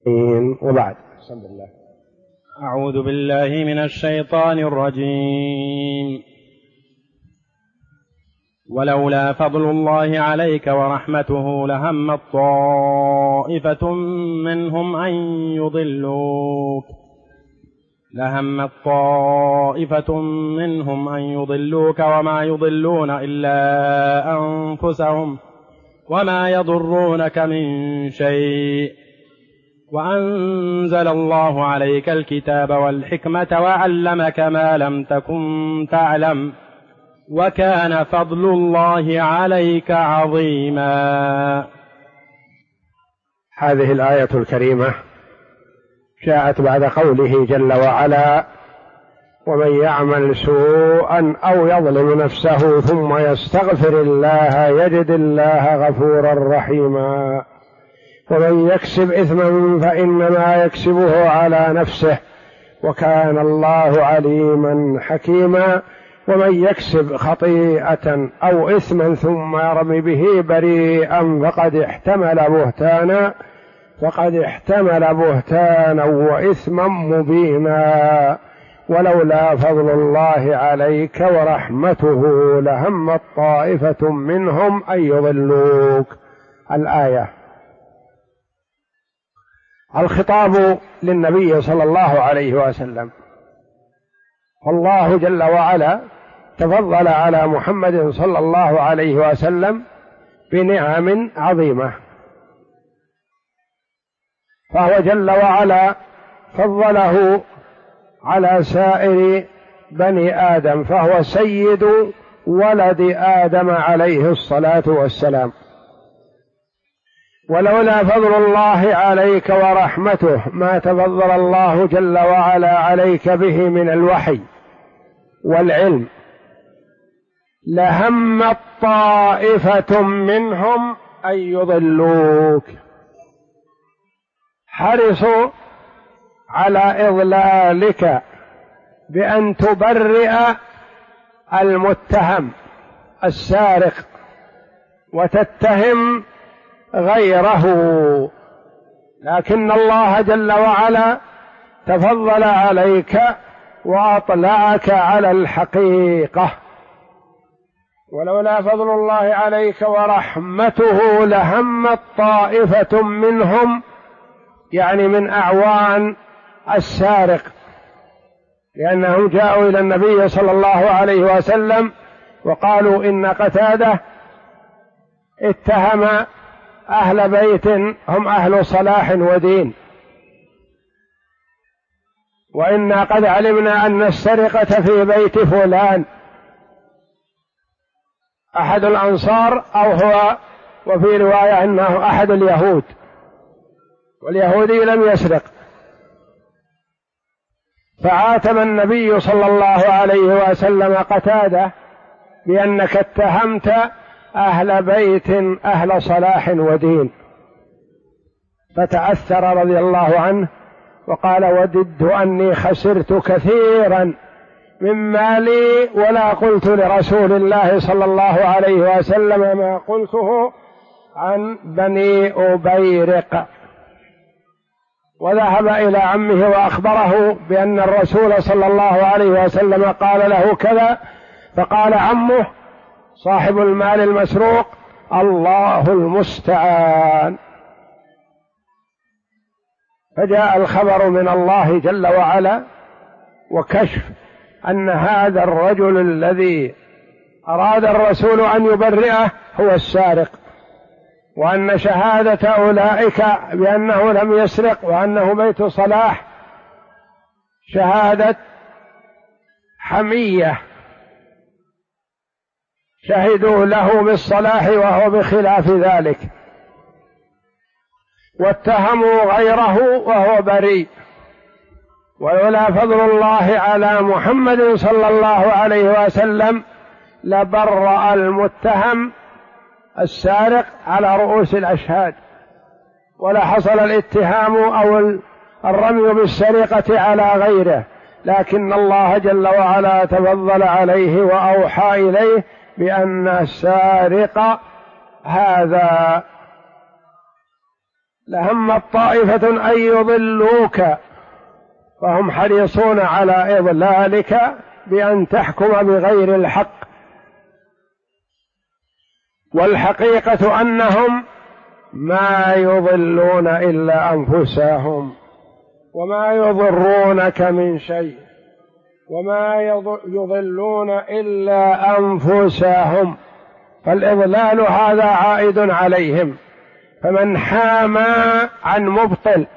وبعد. بسم الله. أعوذ بالله من الشيطان الرجيم. ولولا فضل الله عليك ورحمته لهمت طائفة منهم أن يضلوك وما يضلون إلا أنفسهم وما يضرونك من شيء وأنزل الله عليك الكتاب والحكمة وعلمك ما لم تكن تعلم وكان فضل الله عليك عظيما. هذه الآية الكريمة جاءت بعد قوله جل وعلا: ومن يعمل سوءا أو يظلم نفسه ثم يستغفر الله يجد الله غفورا رحيما. ومن يكسب إثما فإنما يكسبه على نفسه وكان الله عليما حكيما. ومن يكسب خطيئة أو إثما ثم يرمي به بريئا فقد احتمل بهتانا وإثما مبينا. ولولا فضل الله عليك ورحمته لهمت طائفة منهم أن يضلوك. الآية. الخطاب للنبي صلى الله عليه وسلم. الله جل وعلا تفضل على محمد صلى الله عليه وسلم بنعم عظيمة، فهو جل وعلا فضله على سائر بني آدم، فهو سيد ولد آدم عليه الصلاة والسلام. ولولا فضل الله عليك ورحمته ما تفضل الله جل وعلا عليك به من الوحي والعلم لهمت طائفة منهم أن يضلوك، حرصوا على إضلالك بأن تبرئ المتهم السارق وتتهم غيره، لكن الله جل وعلا تفضل عليك وأطلعك على الحقيقة. ولولا فضل الله عليك ورحمته لهمت طائفة منهم، يعني من أعوان السارق، لأنهم جاءوا إلى النبي صلى الله عليه وسلم وقالوا إن قتادة اتهم أهل بيت هم أهل صلاح ودين، وإنا قد علمنا أن السرقة في بيت فلان أحد الأنصار أو هو، وفي رواية أنه أحد اليهود، واليهودي لم يسرق. فعاتب النبي صلى الله عليه وسلم قتادة بأنك اتهمت أهل بيت أهل صلاح ودين، فتأثر رضي الله عنه وقال: وددت أني خسرت كثيرا من مالي ولا قلت لرسول الله صلى الله عليه وسلم ما قلته عن بني أبيرق. وذهب إلى عمه وأخبره بأن الرسول صلى الله عليه وسلم قال له كذا، فقال عمه صاحب المال المسروق: الله المستعان. فجاء الخبر من الله جل وعلا وكشف أن هذا الرجل الذي أراد الرسول أن يبرئه هو السارق، وأن شهادة أولئك بأنه لم يسرق وأنه بيت صلاح شهادة حمية، شهدوا له بالصلاح وهو بخلاف ذلك، واتهموا غيره وهو بريء. ولولا فضل الله على محمد صلى الله عليه وسلم لبرأ المتهم السارق على رؤوس الأشهاد، ولا حصل الاتهام أو الرمي بالسرقة على غيره، لكن الله جل وعلا تفضل عليه وأوحى إليه بأن السارق هذا لهمت طائفة أن يضلوك فهم حريصون على إضلالك بأن تحكم بغير الحق، والحقيقة أنهم ما يضلون إلا أنفسهم وما يضرونك من شيء، وما يضلون إلا أنفسهم، فالإضلال هذا عائد عليهم. فمن حامى عن مبطل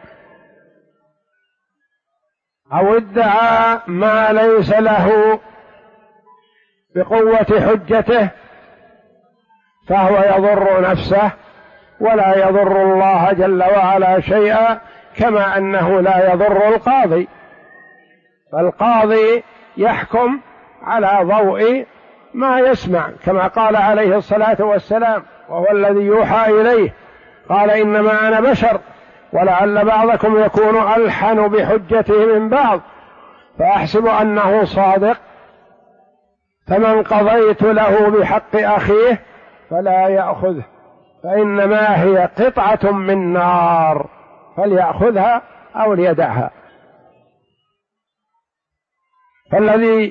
أو ادعى ما ليس له بقوة حجته فهو يضر نفسه ولا يضر الله جل وعلا شيئا، كما أنه لا يضر القاضي، فالقاضي يحكم على ضوء ما يسمع، كما قال عليه الصلاة والسلام وهو الذي يوحى إليه، قال إنما أنا بشر ولعل بعضكم يكون ألحن بحجته من بعض فأحسب أنه صادق، فمن قضيت له بحق أخيه فلا يأخذه فإنما هي قطعة من نار فليأخذها أو ليدعها. فالذي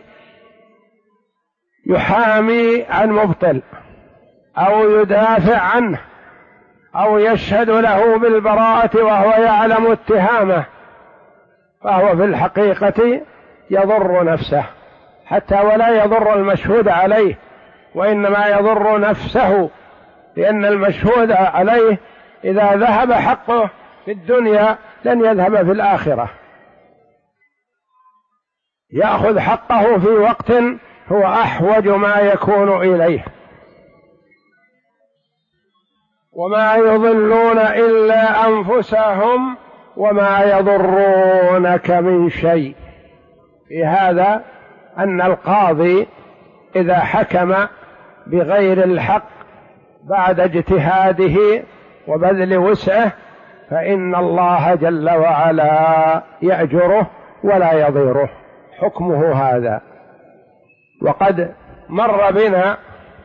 يحامي عن مبطل أو يدافع عنه أو يشهد له بالبراءة وهو يعلم اتهامه فهو في الحقيقة يضر نفسه، حتى ولا يضر المشهود عليه، وإنما يضر نفسه، لأن المشهود عليه إذا ذهب حقه في الدنيا لن يذهب في الآخرة، يأخذ حقه في وقت هو أحوج ما يكون إليه. وما يضلون إلا أنفسهم وما يضرونك من شيء. في هذا أن القاضي إذا حكم بغير الحق بعد اجتهاده وبذل وسعه فإن الله جل وعلا يأجره ولا يضيره، حكمه هذا. وقد مر بنا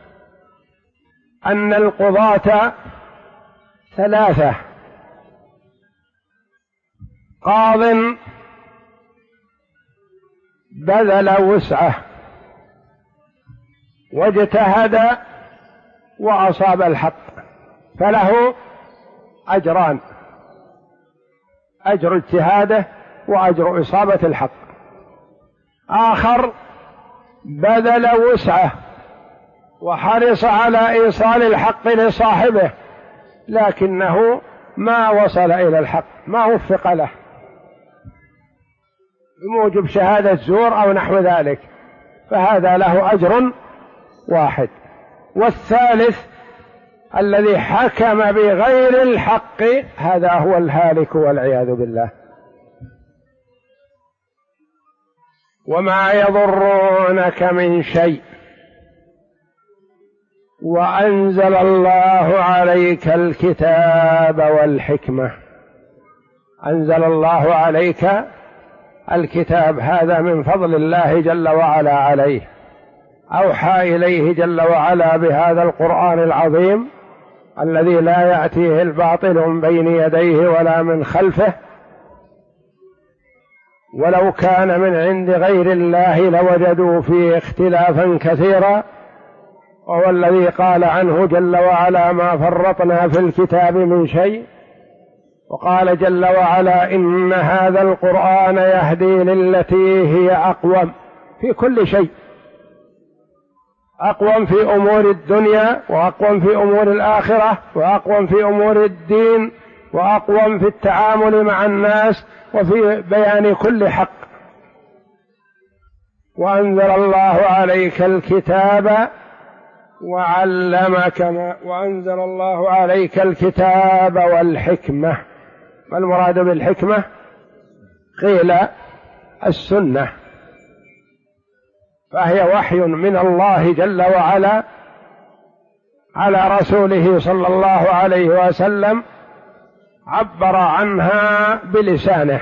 أن القضاة ثلاثة: قاض بذل وسعه واجتهد وأصاب الحق فله أجران: أجر اجتهاده وأجر إصابة الحق. آخر بذل وسعه وحرص على إيصال الحق لصاحبه لكنه ما وصل إلى الحق، ما وفق له بموجب شهادة زور أو نحو ذلك، فهذا له أجر واحد. والثالث الذي حكم بغير الحق هذا هو الهالك والعياذ بالله. وما يضرونك من شيء وأنزل الله عليك الكتاب والحكمة. أنزل الله عليك الكتاب، هذا من فضل الله جل وعلا عليه، أوحى إليه جل وعلا بهذا القرآن العظيم الذي لا يأتيه الباطل من بين يديه ولا من خلفه، ولو كان من عند غير الله لوجدوا فيه اختلافا كثيرا، وهو الذي قال عنه جل وعلا: ما فرطنا في الكتاب من شيء. وقال جل وعلا: إن هذا القرآن يهدي للتي هي أقوم في كل شيء، أقوم في أمور الدنيا وأقوم في أمور الآخرة وأقوم في أمور الدين وأقوم في التعامل مع الناس وفي بيان كل حق. وأنزل الله عليك الكتاب وأنزل الله عليك الكتاب والحكمة. ما المراد بالحكمة؟ قيل السنة، فهي وحي من الله جل وعلا على رسوله صلى الله عليه وسلم، عبر عنها بلسانه،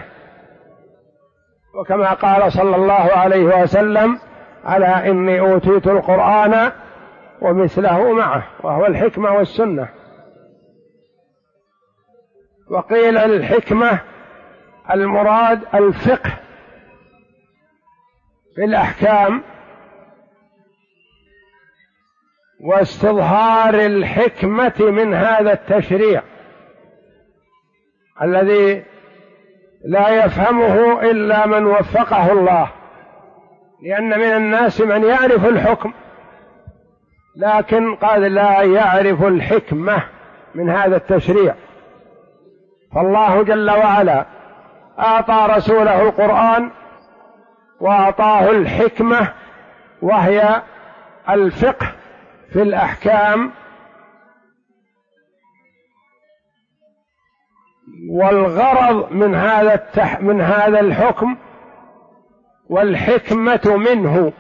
وكما قال صلى الله عليه وسلم: ألا إني أوتيت القرآن ومثله معه، وهو الحكمة والسنة. وقيل الحكمة المراد الفقه في الأحكام واستظهار الحكمة من هذا التشريع الذي لا يفهمه إلا من وفقه الله، لأن من الناس من يعرف الحكم لكن قد لا يعرف الحكمة من هذا التشريع. فالله جل وعلا أعطى رسوله القرآن وأعطاه الحكمة وهي الفقه في الأحكام، والغرض من هذا الحكم والحكمة منه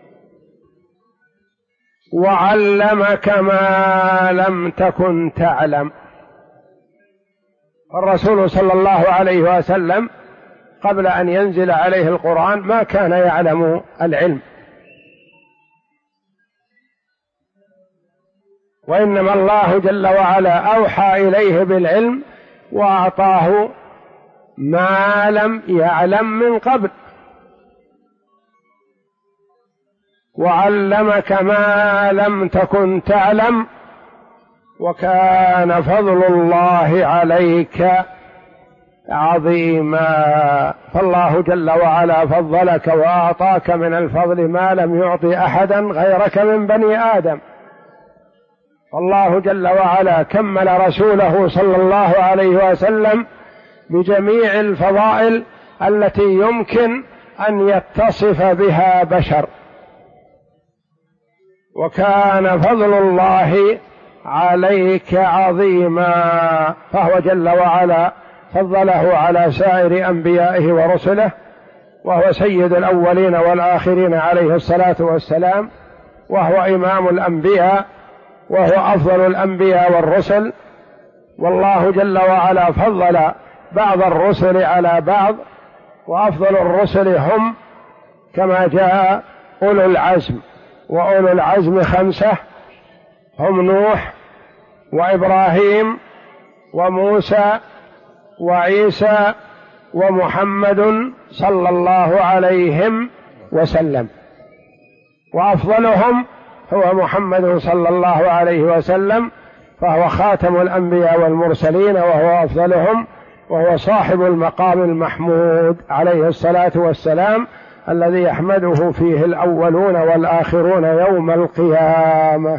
وعلمك ما لم تكن تعلم. الرسول صلى الله عليه وسلم قبل أن ينزل عليه القرآن ما كان يعلم العلم، وإنما الله جل وعلا أوحى إليه بالعلم وأعطاه ما لم يعلم من قبل، وعلمك ما لم تكن تعلم وكان فضل الله عليك عظيما. فالله جل وعلا فضلك وأعطاك من الفضل ما لم يعطي أحدا غيرك من بني آدم. فالله جل وعلا كمل رسوله صلى الله عليه وسلم بجميع الفضائل التي يمكن أن يتصف بها بشر، وكان فضل الله عليك عظيما. فهو جل وعلا فضله على سائر أنبيائه ورسله، وهو سيد الأولين والآخرين عليه الصلاة والسلام، وهو إمام الأنبياء، وهو أفضل الأنبياء والرسل. والله جل وعلا فضل بعض الرسل على بعض، وأفضل الرسل هم كما جاء أولو العزم، وأولو العزم 5 هم نوح وإبراهيم وموسى وعيسى ومحمد صلى الله عليهم وسلم، وأفضلهم هو محمد صلى الله عليه وسلم، فهو خاتم الأنبياء والمرسلين وهو أفضلهم، وهو صاحب المقام المحمود عليه الصلاة والسلام الذي يحمده فيه الأولون والآخرون يوم القيامة.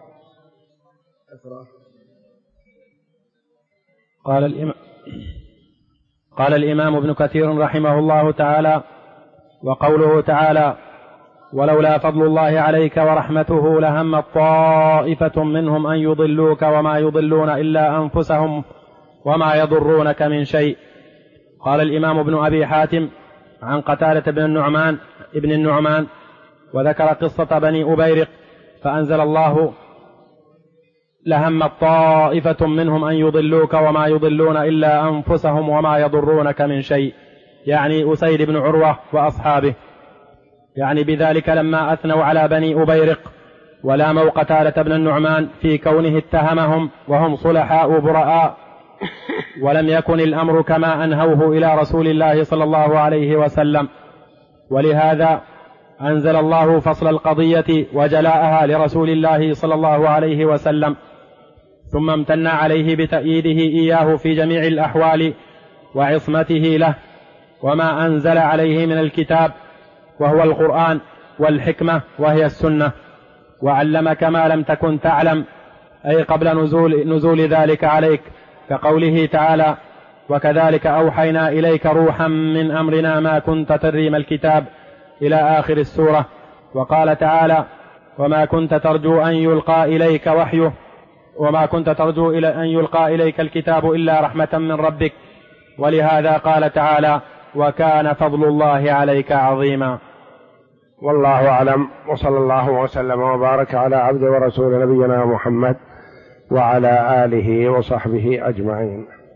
قال الإمام ابن كثير رحمه الله تعالى: وقوله تعالى: ولولا فضل الله عليك ورحمته لهم طائفة منهم أن يضلوك وما يضلون إلا أنفسهم وما يضرونك من شيء. قال الإمام ابن أبي حاتم عن قتادة ابن النعمان وذكر قصة بني أبيرق، فأنزل الله: لهم طائفة منهم أن يضلوك وما يضلون إلا أنفسهم وما يضرونك من شيء، يعني أسيد بن عروة وأصحابه، يعني بذلك لما أثنوا على بني أبيرق ولاموا قتادة بن النعمان في كونه اتهمهم وهم صلحاء براء، ولم يكن الأمر كما أنهوه إلى رسول الله صلى الله عليه وسلم. ولهذا أنزل الله فصل القضية وجلاءها لرسول الله صلى الله عليه وسلم، ثم امتن عليه بتأييده إياه في جميع الأحوال وعصمته له، وما أنزل عليه من الكتاب وهو القرآن والحكمة وهي السنة، وعلمك ما لم تكن تعلم، أي قبل نزول ذلك عليك، كقوله تعالى: وكذلك أوحينا إليك روحا من أمرنا ما كنت تدري ما الكتاب، إلى آخر السورة. وقال تعالى: وما كنت ترجو أن يلقى إليك وحيه وما كنت ترجو أن يلقى إليك الكتاب إلا رحمة من ربك. ولهذا قال تعالى: وكان فضل الله عليك عظيما. والله أعلم، وصلى الله وسلم وبارك على عبد ورسول نبينا محمد وعلى آله وصحبه أجمعين.